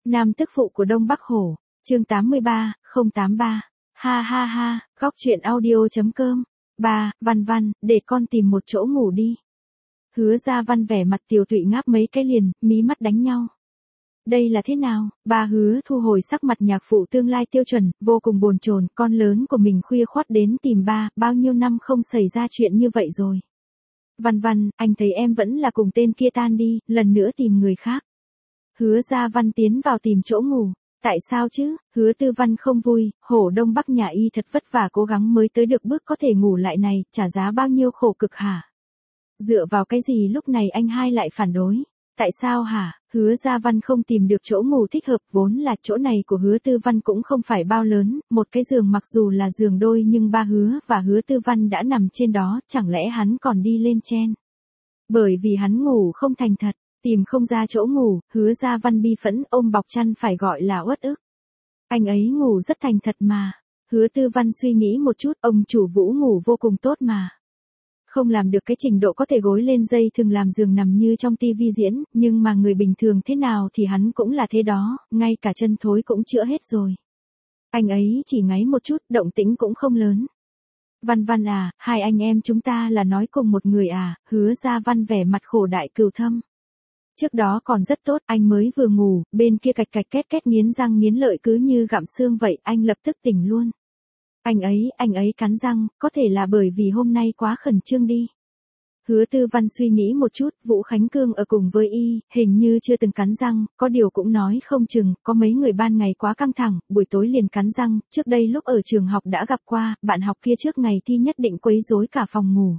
Nam tức phụ của Đông Bắc Hổ, chương 83, 083. Ha ha ha, góc chuyện audio.com. Văn Văn, để con tìm một chỗ ngủ đi. Hứa Gia Văn vẻ mặt tiều tụy ngáp mấy cái liền, mí mắt đánh nhau. Đây là thế nào? Bà Hứa thu hồi sắc mặt nhạc phụ tương lai tiêu chuẩn, vô cùng bồn chồn, con lớn của mình khuya khoắt đến tìm ba, bao nhiêu năm không xảy ra chuyện như vậy rồi. Văn Văn, anh thấy em vẫn là cùng tên kia tan đi, lần nữa tìm người khác. Hứa Gia Văn tiến vào tìm chỗ ngủ. Tại sao chứ? Hứa Tư Văn không vui, Hổ Đông Bắc nhà y thật vất vả cố gắng mới tới được bước có thể ngủ lại này, trả giá bao nhiêu khổ cực hả? Dựa vào cái gì lúc này anh hai lại phản đối? Tại sao hả? Hứa Gia Văn không tìm được chỗ ngủ thích hợp, vốn là chỗ này của Hứa Tư Văn cũng không phải bao lớn, một cái giường mặc dù là giường đôi nhưng ba Hứa và Hứa Tư Văn đã nằm trên đó, chẳng lẽ hắn còn đi lên trên? Bởi vì hắn ngủ không thành thật. Tìm không ra chỗ ngủ, Hứa Gia Văn bi phẫn ôm bọc chăn phải gọi là uất ức. Anh ấy ngủ rất thành thật mà. Hứa Tư Văn suy nghĩ một chút, ông chủ Vũ ngủ vô cùng tốt mà. Không làm được cái trình độ có thể gối lên dây thường làm giường nằm như trong tivi diễn, nhưng mà người bình thường thế nào thì hắn cũng là thế đó, ngay cả chân thối cũng chữa hết rồi. Anh ấy chỉ ngáy một chút, động tĩnh cũng không lớn. Văn Văn à, hai anh em chúng ta là nói cùng một người à? Hứa Gia Văn vẻ mặt khổ đại cừu thâm. Trước đó còn rất tốt, anh mới vừa ngủ, bên kia cạch cạch két két nghiến răng nghiến lợi cứ như gặm xương vậy, anh lập tức tỉnh luôn. Anh ấy cắn răng, có thể là bởi vì hôm nay quá khẩn trương đi. Hứa Tư Văn suy nghĩ một chút, Vũ Khánh Cương ở cùng với y, hình như chưa từng cắn răng, có điều cũng nói không chừng, có mấy người ban ngày quá căng thẳng, buổi tối liền cắn răng, trước đây lúc ở trường học đã gặp qua, bạn học kia trước ngày thi nhất định quấy rối cả phòng ngủ.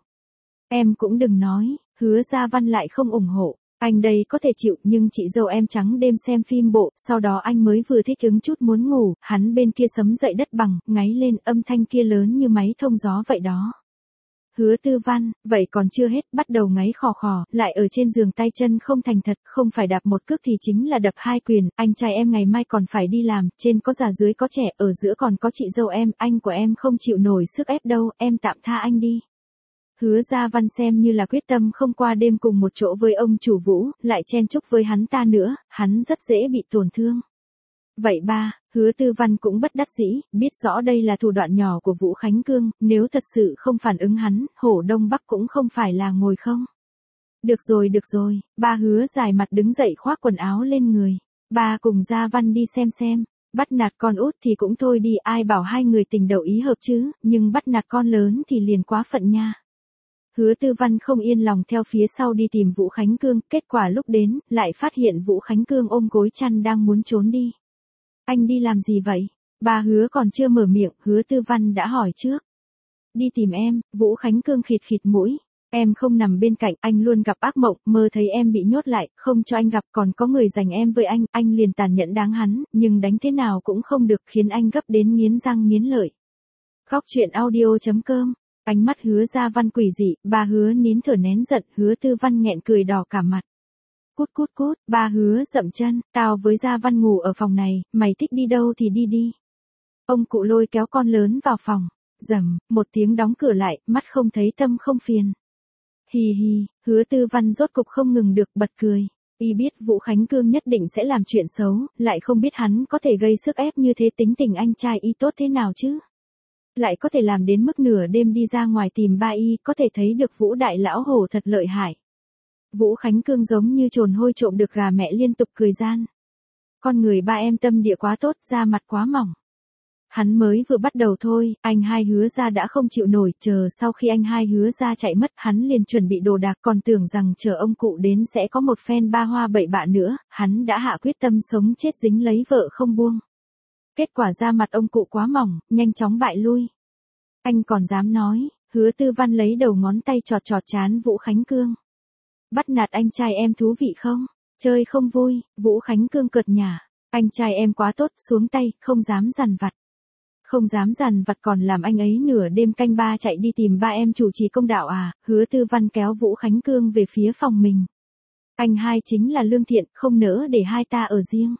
Em cũng đừng nói, Hứa Gia Văn lại không ủng hộ. Anh đây có thể chịu nhưng chị dâu em trắng đêm xem phim bộ, sau đó anh mới vừa thích ứng chút muốn ngủ, hắn bên kia sấm dậy đất bằng, ngáy lên âm thanh kia lớn như máy thông gió vậy đó. Hứa Tư Văn, vậy còn chưa hết, bắt đầu ngáy khò khò, lại ở trên giường tay chân không thành thật, không phải đạp một cước thì chính là đập hai quyền, anh trai em ngày mai còn phải đi làm, trên có già dưới có trẻ, ở giữa còn có chị dâu em, anh của em không chịu nổi sức ép đâu, em tạm tha anh đi. Hứa Gia Văn xem như là quyết tâm không qua đêm cùng một chỗ với ông chủ Vũ, lại chen chúc với hắn ta nữa, hắn rất dễ bị tổn thương. Vậy Hứa Tư Văn cũng bất đắc dĩ, biết rõ đây là thủ đoạn nhỏ của Vũ Khánh Cương, nếu thật sự không phản ứng hắn, Hổ Đông Bắc cũng không phải là ngồi không. Được rồi, Hứa dài mặt đứng dậy khoác quần áo lên người. Cùng Gia Văn đi xem. Bắt nạt con út thì cũng thôi đi, ai bảo hai người tình đầu ý hợp chứ, nhưng bắt nạt con lớn thì liền quá phận nha. Hứa Tư Văn không yên lòng theo phía sau đi tìm Vũ Khánh Cương, kết quả lúc đến, lại phát hiện Vũ Khánh Cương ôm gối chăn đang muốn trốn đi. Anh đi làm gì vậy? Hứa còn chưa mở miệng, Hứa Tư Văn đã hỏi trước. Đi tìm em, Vũ Khánh Cương khịt khịt mũi. Em không nằm bên cạnh, anh luôn gặp ác mộng, mơ thấy em bị nhốt lại, không cho anh gặp, còn có người giành em với anh liền tàn nhẫn đáng hắn, nhưng đánh thế nào cũng không được, khiến anh gấp đến nghiến răng nghiến lợi. Góc chuyện audio.com. Ánh mắt Hứa Gia Văn quỷ dị, Hứa nín thở nén giận, Hứa Tư Văn nghẹn cười đỏ cả mặt. Cút, Hứa dậm chân, tao với Gia Văn ngủ ở phòng này, mày thích đi đâu thì đi. Ông cụ lôi kéo con lớn vào phòng, rầm, một tiếng đóng cửa lại, mắt không thấy tâm không phiền. Hì, Hứa Tư Văn rốt cục không ngừng được bật cười. Y biết Vũ Khánh Cương nhất định sẽ làm chuyện xấu, lại không biết hắn có thể gây sức ép như thế, tính tình anh trai y tốt thế nào chứ. Lại có thể làm đến mức nửa đêm đi ra ngoài tìm y, có thể thấy được Vũ đại lão hổ thật lợi hại. Vũ Khánh Cương giống như trồn hôi trộm được gà mẹ liên tục cười gian. Con người em tâm địa quá tốt, da mặt quá mỏng. Hắn mới vừa bắt đầu thôi, anh hai Hứa ra đã không chịu nổi, chờ sau khi anh hai Hứa ra chạy mất, hắn liền chuẩn bị đồ đạc, còn tưởng rằng chờ ông cụ đến sẽ có một phen ba hoa bậy bạ nữa, hắn đã hạ quyết tâm sống chết dính lấy vợ không buông. Kết quả da mặt ông cụ quá mỏng, nhanh chóng bại lui. Anh còn dám nói, Hứa Tư Văn lấy đầu ngón tay chọt trán Vũ Khánh Cương. Bắt nạt anh trai em thú vị không? Chơi không vui, Vũ Khánh Cương cợt nhả. Anh trai em quá tốt, xuống tay, không dám dằn vặt. Không dám dằn vặt còn làm anh ấy nửa đêm canh ba chạy đi tìm em chủ trì công đạo à? Hứa Tư Văn kéo Vũ Khánh Cương về phía phòng mình. Anh hai chính là lương thiện, không nỡ để hai ta ở riêng.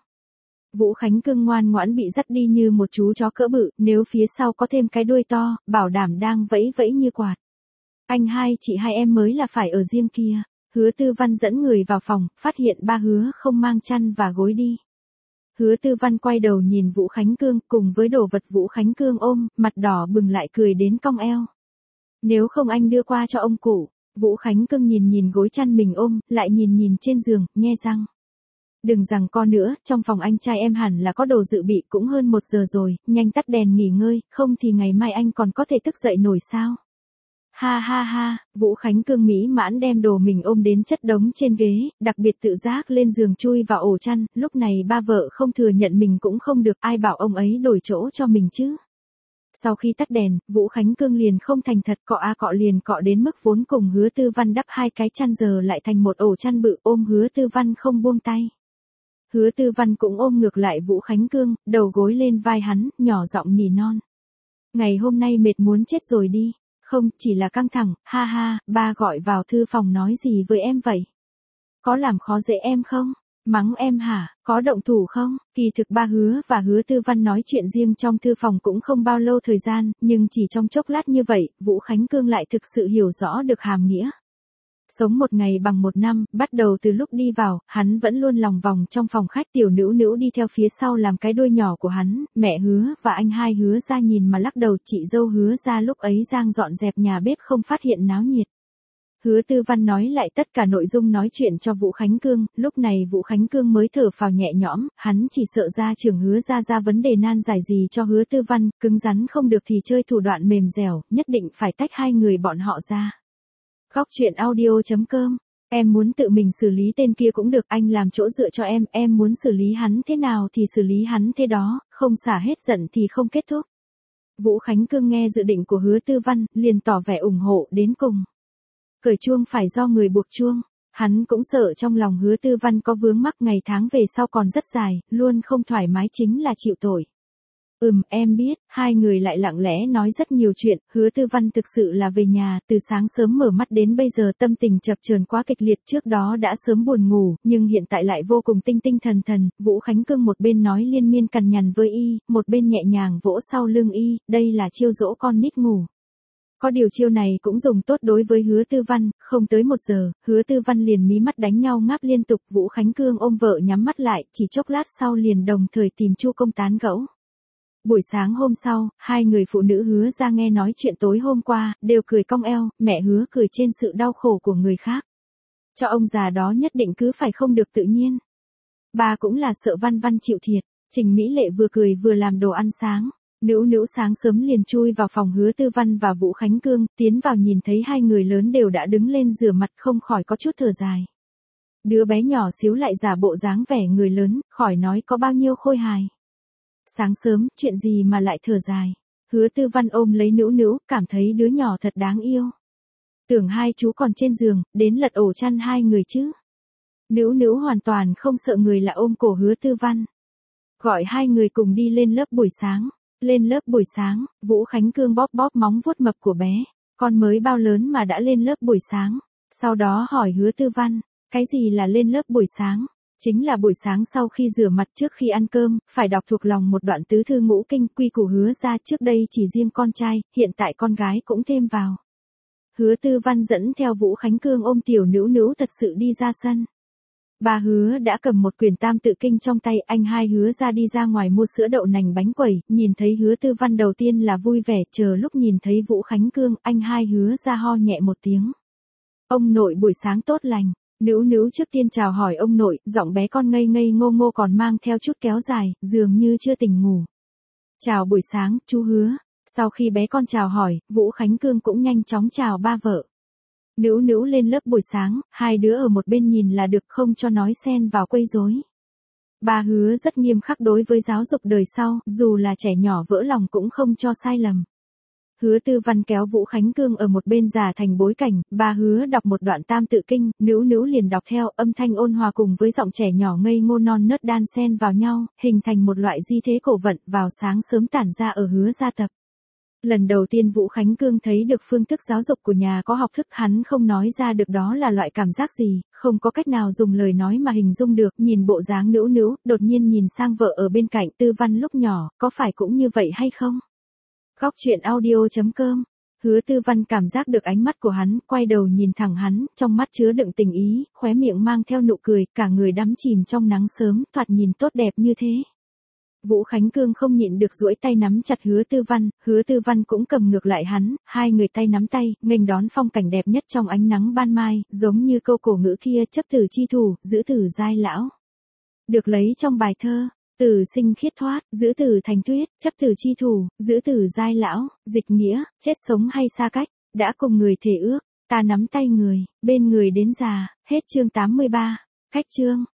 Vũ Khánh Cương ngoan ngoãn bị dắt đi như một chú chó cỡ bự, nếu phía sau có thêm cái đuôi to, bảo đảm đang vẫy vẫy như quạt. Anh hai chị hai em mới là phải ở riêng kia. Hứa Tư Văn dẫn người vào phòng, phát hiện Hứa không mang chăn và gối đi. Hứa Tư Văn quay đầu nhìn Vũ Khánh Cương cùng với đồ vật Vũ Khánh Cương ôm, mặt đỏ bừng lại cười đến cong eo. Nếu không anh đưa qua cho ông cụ. Vũ Khánh Cương nhìn gối chăn mình ôm, lại nhìn trên giường, nhe răng. Đừng rằng co nữa, trong phòng anh trai em hẳn là có đồ dự bị, cũng hơn 1 giờ rồi, nhanh tắt đèn nghỉ ngơi, không thì ngày mai anh còn có thể thức dậy nổi sao. Ha ha ha, Vũ Khánh Cương mỹ mãn đem đồ mình ôm đến chất đống trên ghế, đặc biệt tự giác lên giường chui vào ổ chăn, lúc này ba vợ không thừa nhận mình cũng không được, ai bảo ông ấy đổi chỗ cho mình chứ. Sau khi tắt đèn, Vũ Khánh Cương liền không thành thật, cọ liền cọ đến mức vốn cùng Hứa Tư Văn đắp 2 cái chăn giờ lại thành một ổ chăn bự, ôm Hứa Tư Văn không buông tay. Hứa Tư Văn cũng ôm ngược lại Vũ Khánh Cương, đầu gối lên vai hắn, nhỏ giọng nỉ non. Ngày hôm nay mệt muốn chết rồi đi. Không, chỉ là căng thẳng, ha ha, ba gọi vào thư phòng nói gì với em vậy? Có làm khó dễ em không? Mắng em hả? Có động thủ không? Kỳ thực ba Hứa và Hứa Tư Văn nói chuyện riêng trong thư phòng cũng không bao lâu thời gian, nhưng chỉ trong chốc lát như vậy, Vũ Khánh Cương lại thực sự hiểu rõ được hàm nghĩa. Sống một ngày bằng 1 năm, bắt đầu từ lúc đi vào, hắn vẫn luôn lòng vòng trong phòng khách, tiểu Nữu Nữu đi theo phía sau làm cái đuôi nhỏ của hắn, mẹ Hứa và anh hai Hứa ra nhìn mà lắc đầu, chị dâu Hứa ra lúc ấy đang dọn dẹp nhà bếp không phát hiện náo nhiệt. Hứa Tư Văn nói lại tất cả nội dung nói chuyện cho Vũ Khánh Cương, lúc này Vũ Khánh Cương mới thở phào nhẹ nhõm, hắn chỉ sợ gia trưởng Hứa ra vấn đề nan giải gì cho Hứa Tư Văn, cứng rắn không được thì chơi thủ đoạn mềm dẻo, nhất định phải tách hai người bọn họ ra. Góc truyện audio.com. Em muốn tự mình xử lý tên kia cũng được, anh làm chỗ dựa cho em muốn xử lý hắn thế nào thì xử lý hắn thế đó, không xả hết giận thì không kết thúc. Vũ Khánh Cương nghe dự định của Hứa Tư Văn, liền tỏ vẻ ủng hộ đến cùng. Cởi chuông phải do người buộc chuông, hắn cũng sợ trong lòng Hứa Tư Văn có vướng mắc ngày tháng về sau còn rất dài, luôn không thoải mái chính là chịu tội. Em biết, hai người lại lặng lẽ nói rất nhiều chuyện, Hứa Tư Văn thực sự là về nhà, từ sáng sớm mở mắt đến bây giờ tâm tình chập chờn quá kịch liệt, trước đó đã sớm buồn ngủ, nhưng hiện tại lại vô cùng tinh tinh thần, Vũ Khánh Cương một bên nói liên miên cằn nhằn với y, một bên nhẹ nhàng vỗ sau lưng y, đây là chiêu dỗ con nít ngủ. Có điều chiêu này cũng dùng tốt đối với Hứa Tư Văn, không tới 1 giờ, Hứa Tư Văn liền mí mắt đánh nhau ngáp liên tục, Vũ Khánh Cương ôm vợ nhắm mắt lại, chỉ chốc lát sau liền đồng thời tìm Chu Công tán gẫu. Buổi sáng hôm sau, hai người phụ nữ Hứa ra nghe nói chuyện tối hôm qua, đều cười cong eo, mẹ Hứa cười trên sự đau khổ của người khác. Cho ông già đó nhất định cứ phải không được tự nhiên. Bà cũng là sợ Văn Văn chịu thiệt, Trình Mỹ Lệ vừa cười vừa làm đồ ăn sáng. Nữu Nữu sáng sớm liền chui vào phòng Hứa Tư Văn và Vũ Khánh Cương, tiến vào nhìn thấy hai người lớn đều đã đứng lên rửa mặt không khỏi có chút thở dài. Đứa bé nhỏ xíu lại giả bộ dáng vẻ người lớn, khỏi nói có bao nhiêu khôi hài. Sáng sớm, chuyện gì mà lại thở dài. Hứa Tư Văn ôm lấy Nữu Nữu, cảm thấy đứa nhỏ thật đáng yêu. Tưởng hai chú còn trên giường, đến lật ổ chăn hai người chứ. Nữu Nữu hoàn toàn không sợ người là ôm cổ Hứa Tư Văn. Gọi hai người cùng đi lên lớp buổi sáng. Lên lớp buổi sáng, Vũ Khánh Cương bóp bóp móng vuốt mập của bé. Con mới bao lớn mà đã lên lớp buổi sáng. Sau đó hỏi Hứa Tư Văn, cái gì là lên lớp buổi sáng? Chính là buổi sáng sau khi rửa mặt trước khi ăn cơm, phải đọc thuộc lòng một đoạn tứ thư ngũ kinh, quy củ Hứa ra trước đây chỉ riêng con trai, hiện tại con gái cũng thêm vào. Hứa Tư Văn dẫn theo Vũ Khánh Cương ôm tiểu Nữu Nữu thật sự đi ra sân. Bà Hứa đã cầm một quyển tam tự kinh trong tay, anh hai Hứa ra đi ra ngoài mua sữa đậu nành bánh quẩy, nhìn thấy Hứa Tư Văn đầu tiên là vui vẻ, chờ lúc nhìn thấy Vũ Khánh Cương, anh hai Hứa ra ho nhẹ một tiếng. Ông nội buổi sáng tốt lành. Nữu Nữu trước tiên chào hỏi ông nội, giọng bé con ngây ngây ngô ngô còn mang theo chút kéo dài, dường như chưa tỉnh ngủ. Chào buổi sáng, chú Hứa. Sau khi bé con chào hỏi, Vũ Khánh Cương cũng nhanh chóng chào ba vợ. Nữu Nữu lên lớp buổi sáng, hai đứa ở một bên nhìn là được, không cho nói xen vào quấy rối. Bà Hứa rất nghiêm khắc đối với giáo dục đời sau, dù là trẻ nhỏ vỡ lòng cũng không cho sai lầm. Hứa Tư Văn kéo Vũ Khánh Cương ở một bên giả thành bối cảnh, bà Hứa đọc một đoạn tam tự kinh, Nữu Nữu liền đọc theo, âm thanh ôn hòa cùng với giọng trẻ nhỏ ngây ngô non nớt đan xen vào nhau, hình thành một loại di thế cổ vận, vào sáng sớm tản ra ở Hứa gia tập. Lần đầu tiên Vũ Khánh Cương thấy được phương thức giáo dục của nhà có học thức, hắn không nói ra được đó là loại cảm giác gì, không có cách nào dùng lời nói mà hình dung được, nhìn bộ dáng Nữu Nữu, đột nhiên nhìn sang vợ ở bên cạnh, Tư Văn lúc nhỏ, có phải cũng như vậy hay không? Góc truyện audio.com Hứa Tư Văn cảm giác được ánh mắt của hắn, quay đầu nhìn thẳng hắn, trong mắt chứa đựng tình ý, khóe miệng mang theo nụ cười, cả người đắm chìm trong nắng sớm, thoạt nhìn tốt đẹp như thế. Vũ Khánh Cương không nhịn được duỗi tay nắm chặt Hứa Tư Văn cũng cầm ngược lại hắn, hai người tay nắm tay, nghênh đón phong cảnh đẹp nhất trong ánh nắng ban mai, giống như câu cổ ngữ kia, chấp tử chi thủ, giữ tử giai lão. Được lấy trong bài thơ, tử sinh khiết thoát, giữ tử thành tuyết, chấp tử chi thủ, giữ tử giai lão, dịch nghĩa, chết sống hay xa cách, đã cùng người thề ước, ta nắm tay người, bên người đến già, hết chương 83, khách chương.